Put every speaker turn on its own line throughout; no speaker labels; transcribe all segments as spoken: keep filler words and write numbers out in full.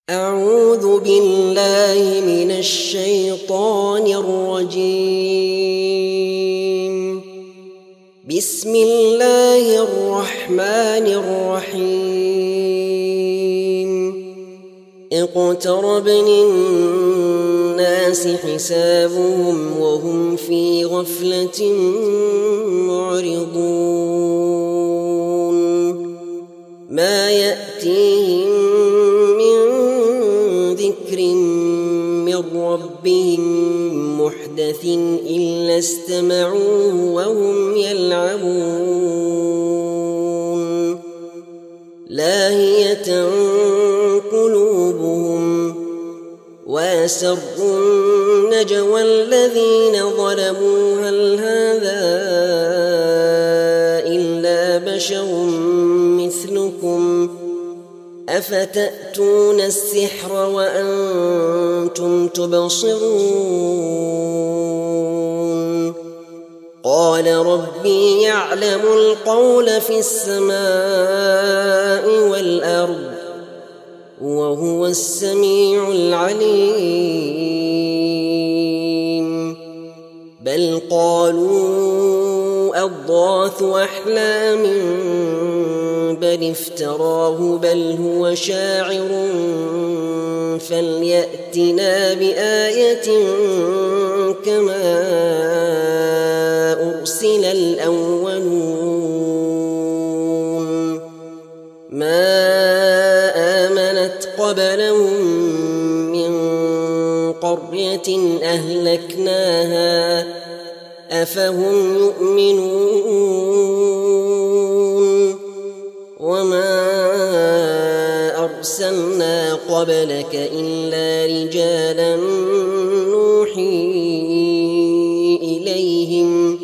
أعوذ بالله من الشيطان الرجيم. بسم الله الرحمن الرحيم. اقترب للناس حسابهم وهم في غفلة معرضون. ما يأتيهم من ربهم محدث إلا استمعوه وهم يلعبون. لاهية قلوبهم وأسروا النجوى الذين ظلموا هل هذا إلا بشر مثلكم أفتأتون السحر وأنتم تبصرون. قال ربي يعلم القول في السماء والأرض وهو السميع العليم. بل قالوا أضغاث أحلام بل افتراه بل هو شاعر فليأتنا بآية كما أرسل الأولون. ما آمنت قبلهم من قرية أهلكناها أفهم يؤمنون. وما أرسلنا قبلك إلا رجالا نوحي إليهم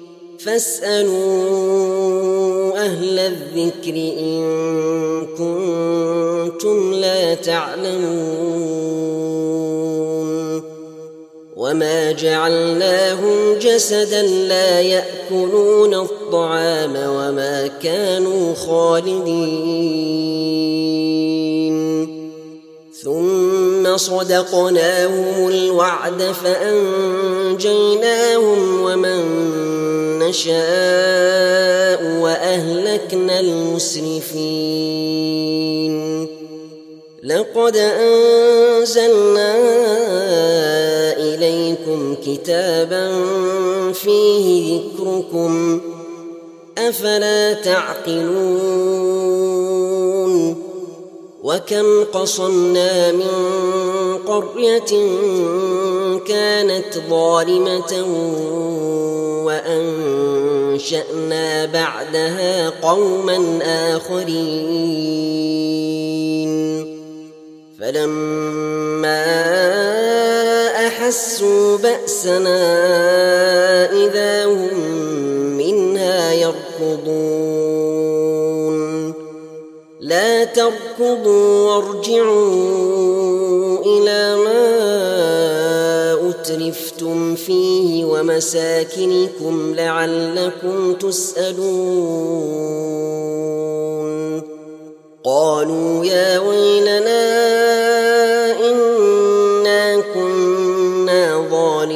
فاسألوا أهل الذكر إن كنتم لا تعلمون. وما جعلناهم جسدا لا يأكلون الطعام وما كانوا خالدين. ثم صدقناهم الوعد فأنجيناهم ومن نشاء وأهلكنا المسرفين. لقد أنزلنا إليكم كتابا فيه ذكركم أفلا تعقلون. وكم قصمنا من قرية كانت ظالمة وأنشأنا بعدها قوما آخرين. فلما أحسوا بأسنا إذا هم منها يركضون. لا تركضوا وارجعوا إلى ما أترفتم فيه ومساكنكم لعلكم تسألون. قالوا يا ويلنا إنا كنا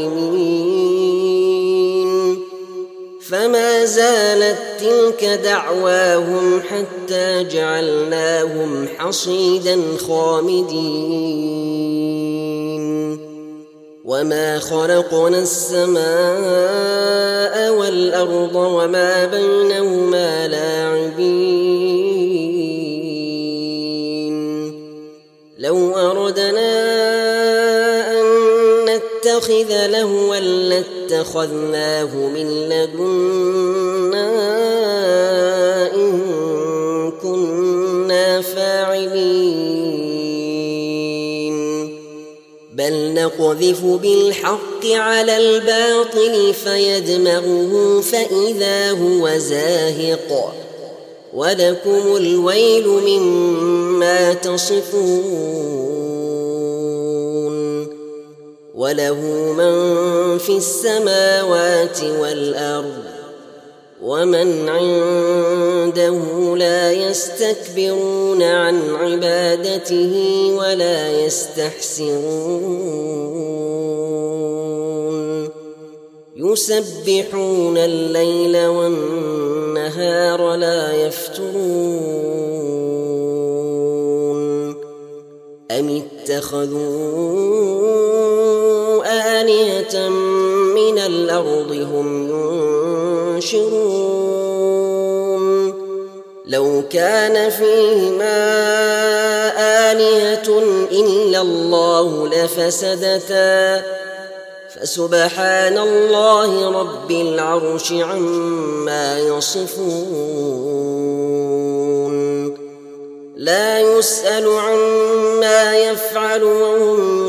ظالمين. فما زالت تلك دعواهم حتى جعلناهم حصيدا خامدين. وما خلقنا السماء والأرض وما بينهما لاعبين. لو أردنا أن نتخذ لهوا لاتخذناه من لدنا إن كنا فاعلين. بل نقذف بالحق على الباطل فيدمغه فإذا هو زاهق ولكم الويل مما تصفون. وله من في السماوات والأرض ومن عنده لا يستكبرون عن عبادته ولا يستحسرون يسبحون الليل والنهار لا يفترون أم اتخذوا آلهة من الأرض هم ينشرون لو كان فيهما آلهة إلا الله لفسدتا فسبحان الله رب العرش عما يصفون لا يسأل عما يفعل وهم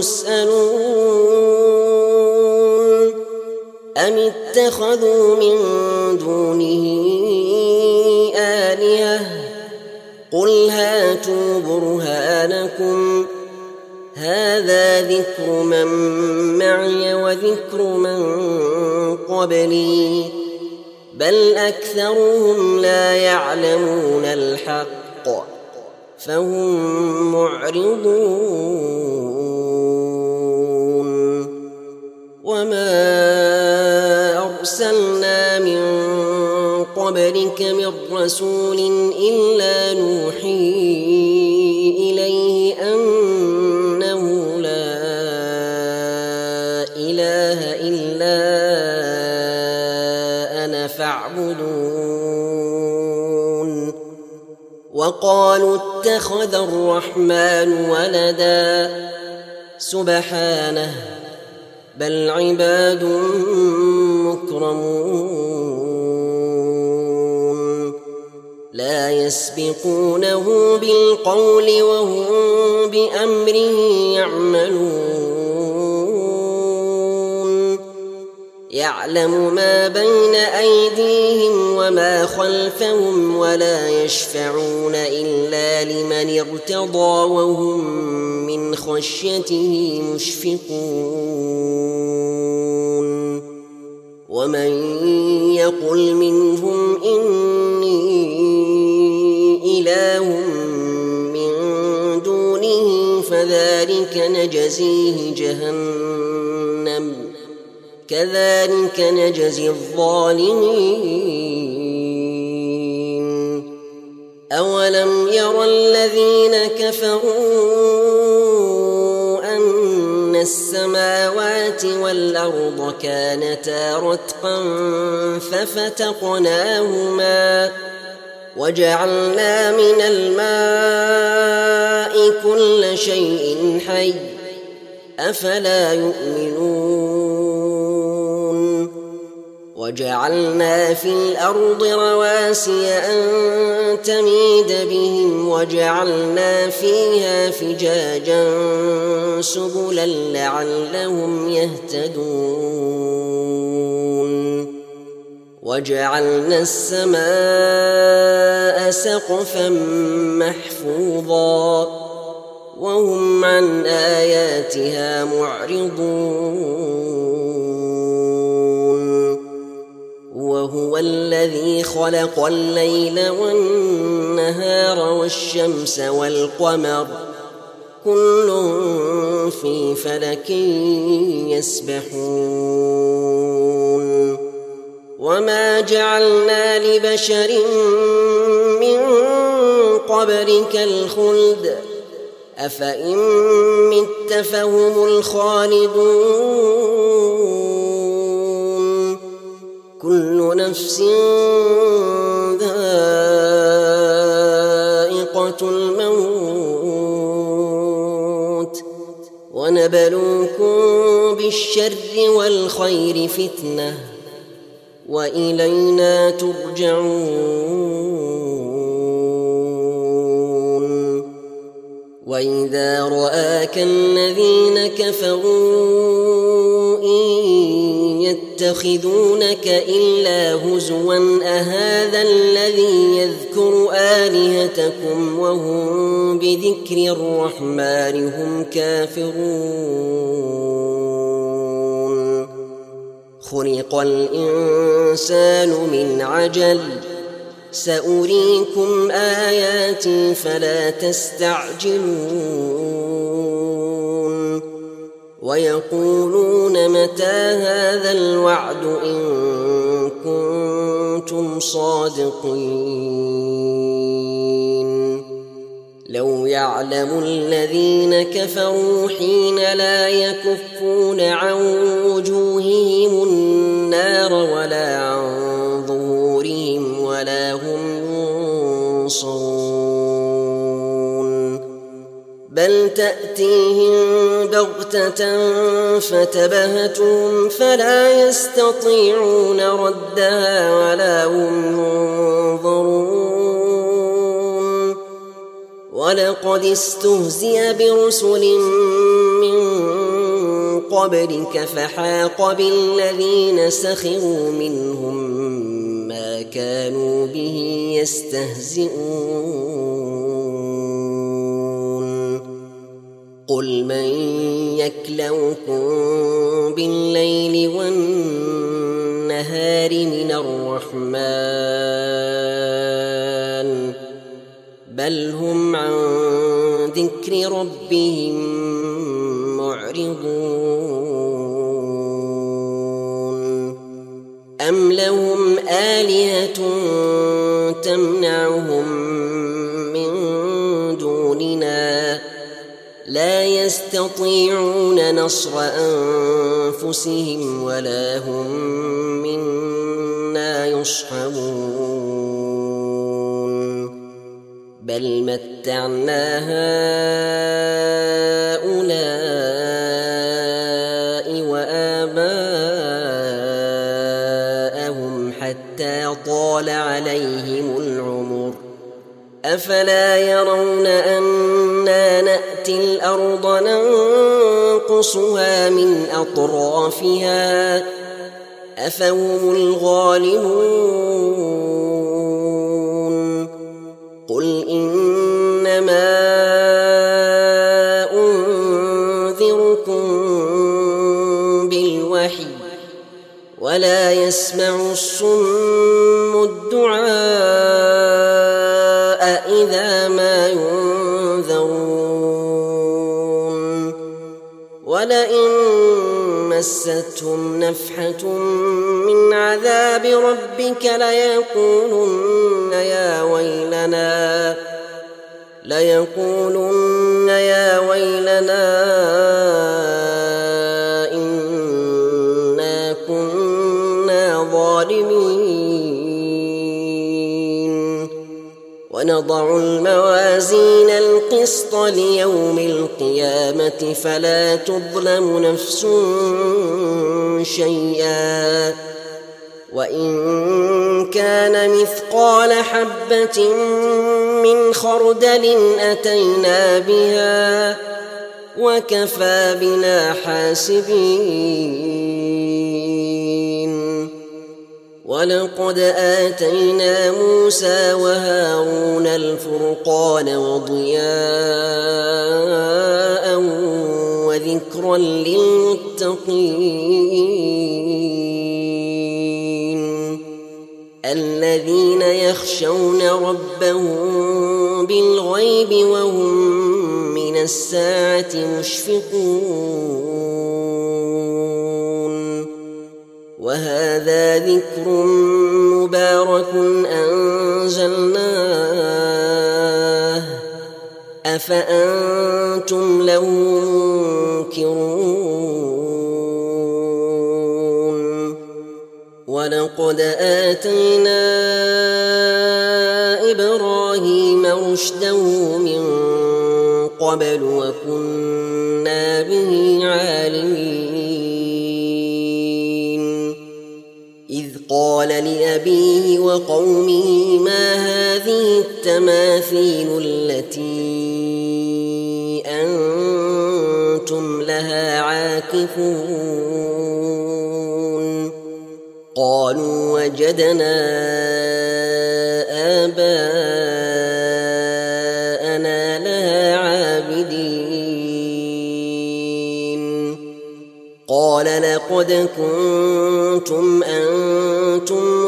يسألون أم اتخذوا من دونه آلهة قل هاتوا برهانكم هذا ذكر من معي وذكر من قبلي بل أكثرهم لا يعلمون الحق فهم معرضون وما أرسلنا من قبلك من رسول إلا نوحي إليه أنه لا إله إلا أنا فاعبدون وقالوا اتخذ الرحمن ولدا سبحانه بل عباد مكرمون لا يسبقونه بالقول وهم بأمره يعملون يعلم ما بين أيديهم وما خلفهم ولا يشفعون إلا لمن ارتضى وهم من خشيته مشفقون ومن يقل منهم إني إله من دونه فذلك نجزيه جهنم كذلك نجزي الظالمين أولم ير الذين كفروا أن السماوات والأرض كانتا رتقا ففتقناهما وجعلنا من الماء كل شيء حي أفلا يؤمنون وجعلنا في الأرض رواسي أن تميد بهم وجعلنا فيها فجاجا سبلا لعلهم يهتدون وجعلنا السماء سقفا محفوظا وهم عن آياتها معرضون وهو الذي خلق الليل والنهار والشمس والقمر كل في فلك يسبحون وما جعلنا لبشر من قبلك الخلد أفإن مت فهم الخالدون كل نفس ذائقة الموت ونبلوكم بالشر والخير فتنة وإلينا ترجعون وإذا رآك الذين كفروا إن يتخذونك إلا هزوا أهذا الذي يذكر آلهتكم وهم بذكر الرحمن هم كافرون خلق الإنسان من عجل سأريكم آياتي فلا تستعجلون ويقولون متى هذا الوعد إن كنتم صادقين لو يعلم الذين كفروا حين لا يكفون عن وجوههم النار ولا عن ظهورهم ولا هم ينصرون بل تأتيهم بغتة فتبهتهم فلا يستطيعون ردها ولا هم ينظرون ولقد استهزئ برسل من قبلك فحاق بالذين سخروا منهم ما كانوا به يستهزئون قل من يكلؤكم بالليل والنهار من الرحمن بل هم عن ذكر ربهم معرضون أم لهم آلهة تمنعهم من دوننا لا يستطيعون نصر أنفسهم ولا هم منا يصحبون بل متعنا هؤلاء وآباءهم حتى طال عليهم العمر أفلا يرون أنا نأتي الأرض ننقصها من أطرافها أفهم الغالبون قل إنما أنذركم بالوحي ولا يسمع الصم الدعاء إذا ما ينذرون ولئن مستهم نفحة من عذاب ربك ليقولن يا ويلنا ليقولن يا ويلنا إنا كنا ظالمين ونضع الموازين القسط ليوم القيامة فلا تظلم نفس شيئا وإن كان مثقال حبة من خردل أتينا بها وكفى بنا حاسبين ولقد آتينا موسى وهارون الفرقان وضياء وذكرا للمتقين الذين يخشون ربهم بالغيب وهم من الساعة مشفقون وهذا ذكر مبارك أنزلناه أفأنتم له منكرون ولقد آتينا إبراهيم رشده من قبل وكنا به عالمين إذ قال لأبيه وقومه ما هذه التماثيل التي أنتم لها عاكفون قالوا وجدنا آباءنا لها عابدين قال لقد كنتم أنتم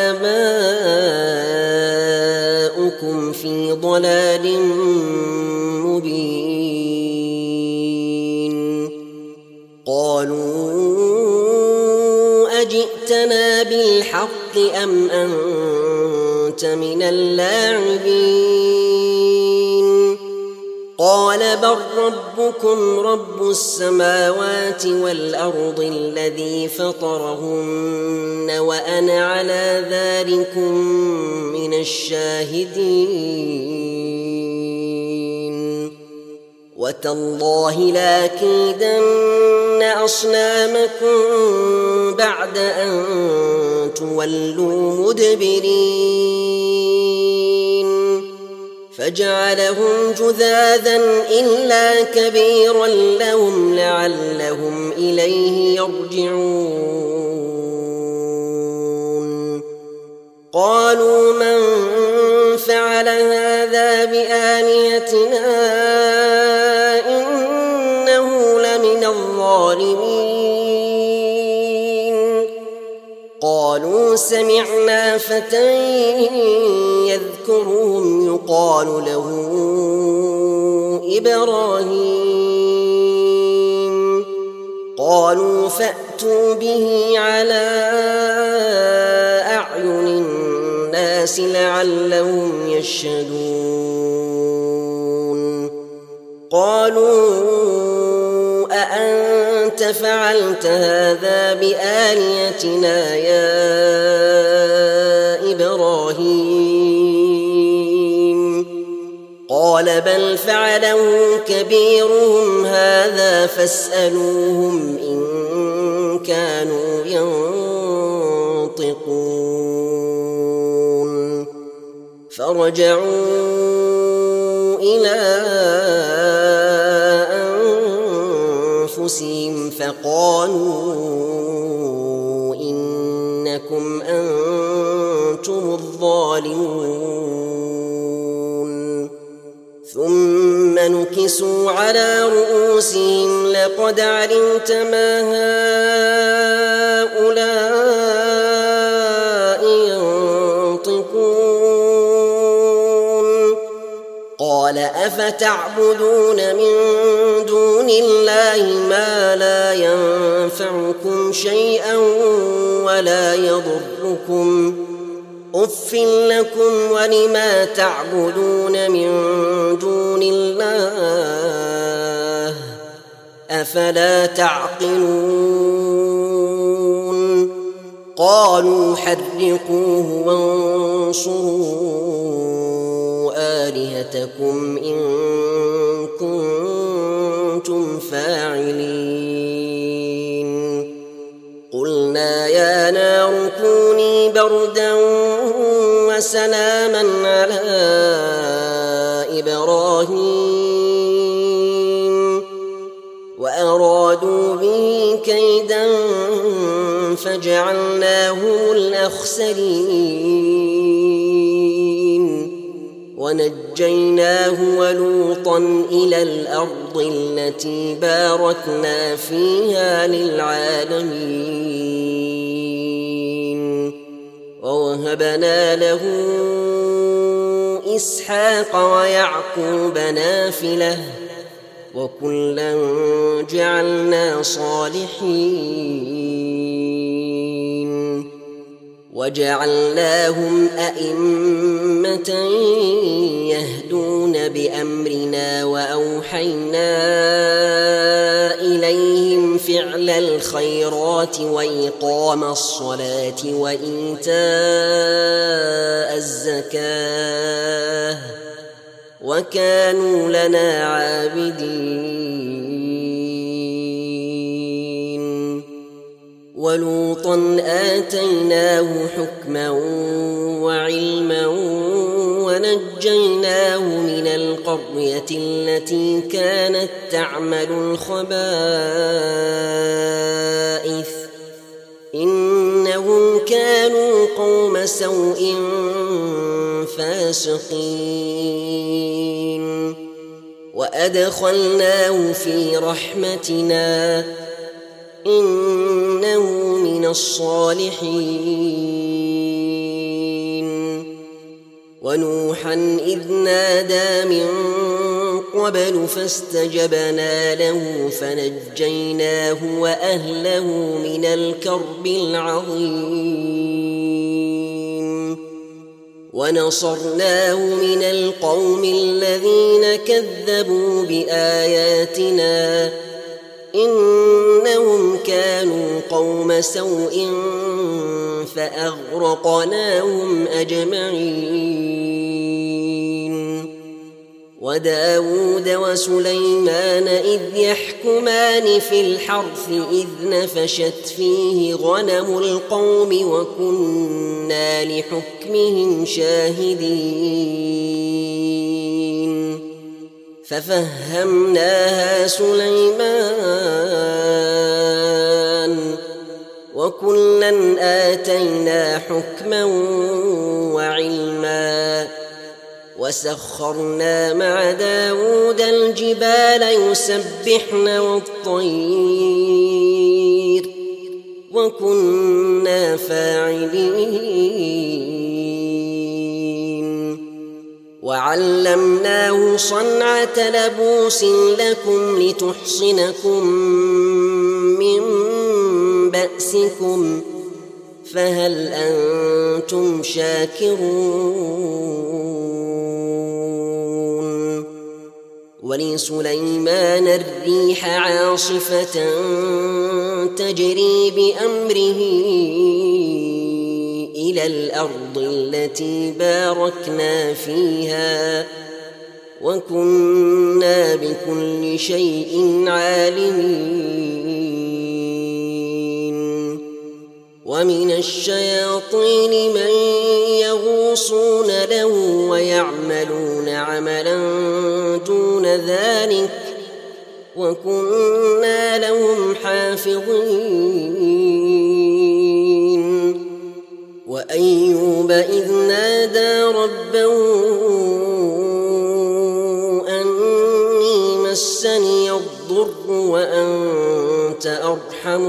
وآباؤكم في ضلال مبين قالوا أجئتنا بالحق أم أنت من اللاعبين قال بل ربكم رب السماوات والأرض الذي فطرهن وأنا على ذلكم من الشاهدين وتالله لأكيدن أصنامكم بعد أن تولوا مدبرين فجعلهم جذاذا إلا كبيرا لهم لعلهم إليه يرجعون قالوا من فعل هذا بآلهتنا إنه لمن الظالمين قالوا سمعنا فتى يذكرهم يقال له إبراهيم قالوا فأتوا به على أعين الناس لعلهم يشهدون قالوا أأنت فعلت هذا بآلهتنا يا إبراهيم قال بل فعله كبيرهم هذا فاسألوهم إن كانوا ينطقون فرجعوا إلى أنفسهم فقالوا إنكم أنتم الظالمون ثم نكسوا على رؤوسهم لقد علمت ما هؤلاء ينطقون قال أفتعبدون من دون الله ما لا ينفعكم شيئا ولا يضركم أف لكم ولما تعبدون من دون الله أفلا تعقلون قالوا حرقوه وانصروا آلهتكم إن كنتم فاعلين قلنا يا نار كوني بردا وسلاما على إبراهيم وأرادوا به كيدا فجعلناهم الأخسرين ونجيناه ولوطا إلى الأرض التي باركنا فيها للعالمين ووهبنا له إسحاق ويعقوب نافلة وكلا جعلنا صالحين وجعلناهم أئمة يهدون بأمرنا وأوحينا إليهم فعل الخيرات وإقام الصلاة وإيتاء الزكاة وكانوا لنا عابدين ولوطا آتيناه حكما وعلما ونجيناه من القرية التي كانت تعمل الخبائث إنهم كانوا قوم سوء فاسقين وأدخلناه في رحمتنا إنه من الصالحين. ونوحا إذ نادى من قبل فاستجبنا له فنجيناه وأهله من الكرب العظيم ونصرناه من القوم الذين كذبوا بآياتنا إنهم كانوا قوم سوء فأغرقناهم أجمعين. وداود وسليمان إذ يحكمان في الحرث إذ نفشت فيه غنم القوم وكنا لحكمهم شاهدين ففهمناها سليمان وكلا آتينا حكما وعلما وسخرنا مع داود الجبال يسبحن والطير وكنا فاعلين. وعلمناه صنعة لبوس لكم لتحصنكم من بأسكم فهل أنتم شاكرون. ولسليمان الريح عاصفة تجري بأمره إلى الأرض التي باركنا فيها وكنا بكل شيء عالمين. ومن الشياطين من يغوصون له ويعملون عملا دون ذلك وكنا لهم حافظين. وأيوب إذ نادى ربه أني مسني الضر وأنت أرحم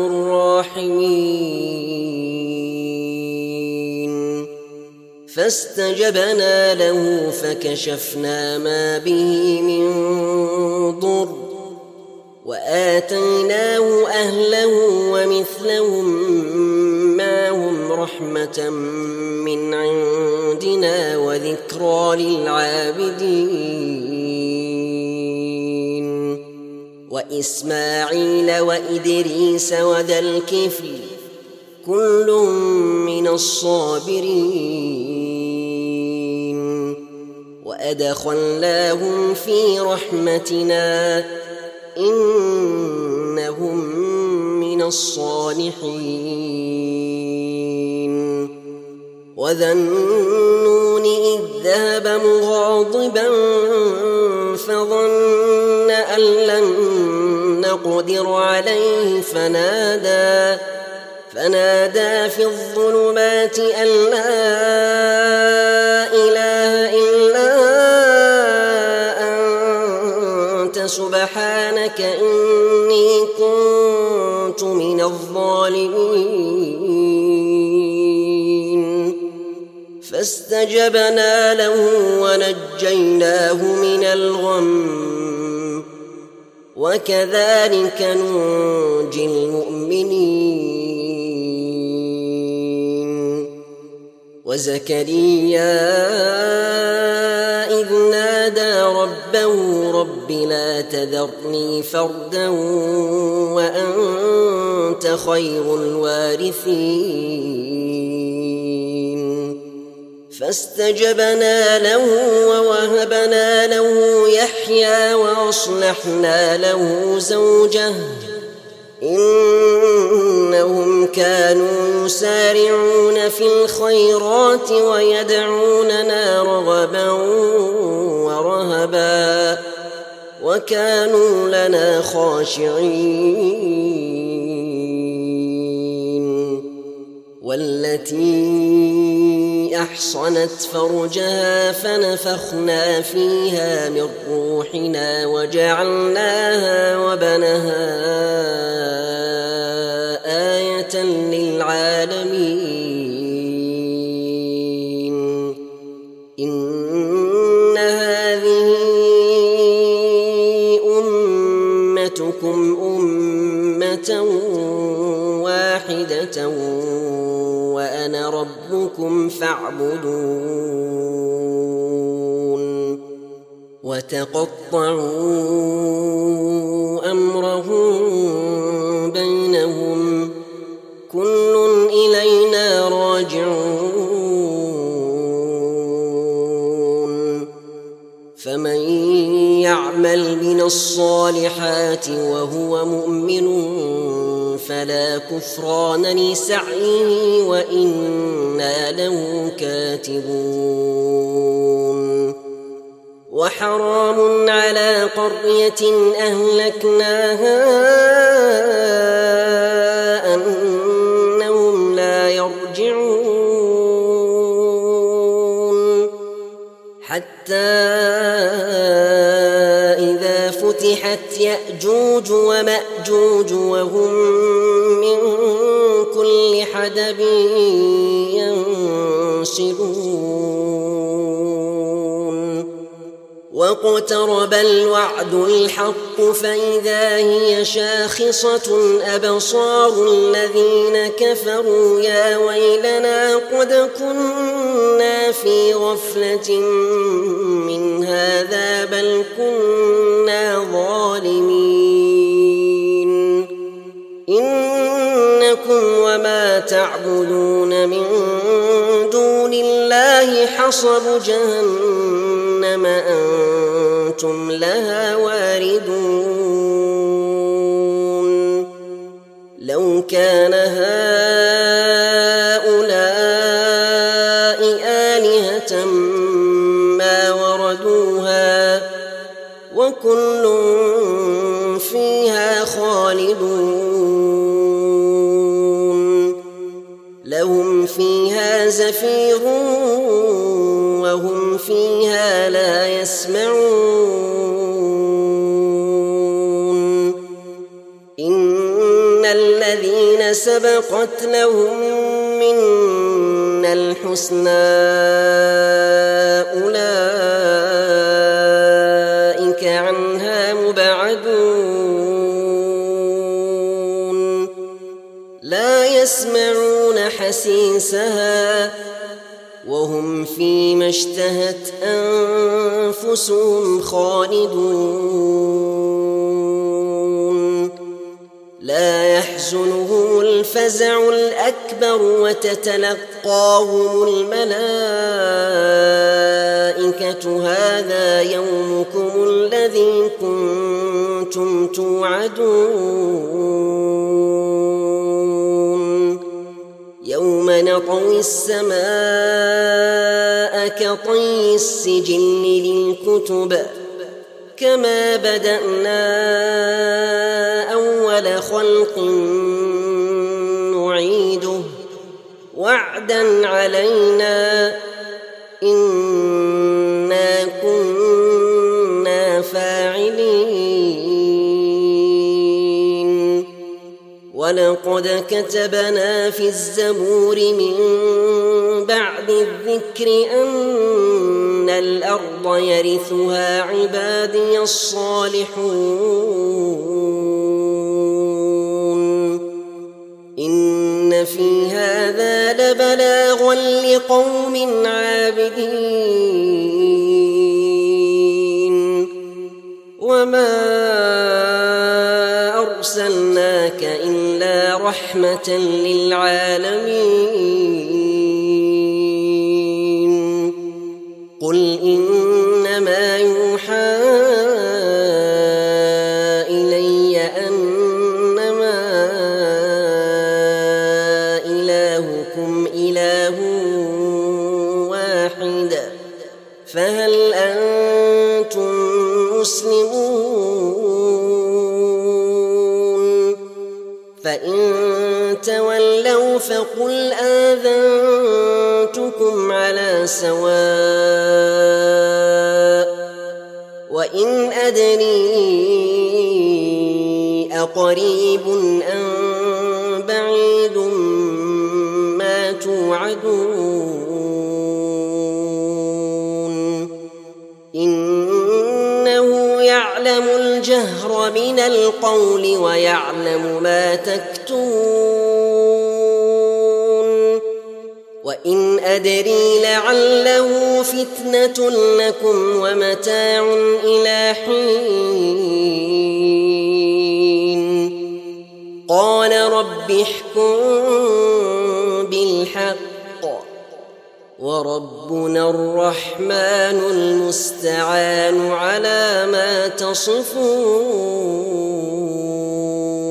الراحمين فاستجبنا له فكشفنا ما به من ضر وآتيناه أهله ومثلهم معهم رحمة من عندنا وذكرى للعابدين. وإسماعيل وإدريس وذا الكفل كل من الصابرين وأدخلناهم في رحمتنا إنهم من الصالحين. وذا النون إذ ذهب مغاضبا فظن أن لن نقدر عليه فنادى فنادى في الظلمات أن لا إله إلا أنت سبحانك إني كنت من الظالمين. فاستجبنا له ونجيناه من الغم وكذلك ننجي المؤمنين. وزكريا إذ نادى ربه رب لا تذرني فردا وأنت خير الوارثين فاستجبنا له ووهبنا له يحيى وأصلحنا له زوجه إنهم كانوا يسارعون في الخيرات ويدعوننا رغبا ورهبا وكانوا لنا خاشعين. والتي أحصنت فرجها فنفخنا فيها من روحنا وجعلناها وبنها رحمة للعالمين إن هذه أمتكم أمة واحدة وأنا ربكم فاعبدون وتقطعوا أمرهم بينهم كل إلينا راجعون فمن يعمل من الصالحات وهو مؤمن فلا كفران لسعيه وإنا له كاتبون وحرام على قرية أهلكناها أنهم لا يرجعون حتى إذا فتحت يأجوج ومأجوج وهم من كل حدب ينسلون واقترب الوعد الحق فإذا هي شاخصة أبصار الذين كفروا يا ويلنا قد كنا في غفلة من هذا بل كنا ظالمين إنكم وما تعبدون من دون الله حصب جهنم أنتم لها واردون لو كان هؤلاء آلهة ما وردوها وكل فيها خالدون لهم فيها زفير وهم فيها لا يسمعون إن الذين سبقت لهم منا الحسنى أولئك عنها مبعدون لا يسمعون حسيسها وهم فيما اشتهت أنفسهم خالدون لا يحزنهم الفزع الأكبر وتتلقاهم الملائكة هذا يومكم الذي كنتم توعدون يوم نطوي السماء كطي السجل للكتب كما بدأنا أول خلق نعيده وعدا علينا إنا كنا فاعلين ولقد كتبنا في الزبور من بعد الذكر أن الأرض يرثها عبادي الصالحون إن في هذا لبلاغا لقوم عابدين وما أرسلناك إلا رحمة للعالمين قل إنما يوحى إلي أنما إلهكم إله واحد فهل أنتم مسلمون فإن تولوا فقل آذنتكم على سواء وإن أدري أقريب أم بعيد لموعد ما توعدون إنه يعلم الجهر من القول ويعلم ما تكتمون وإن أدري لعله فتنة لكم ومتاع إلى حين قال رب احكم بالحق وربنا الرحمن المستعان على ما تصفون.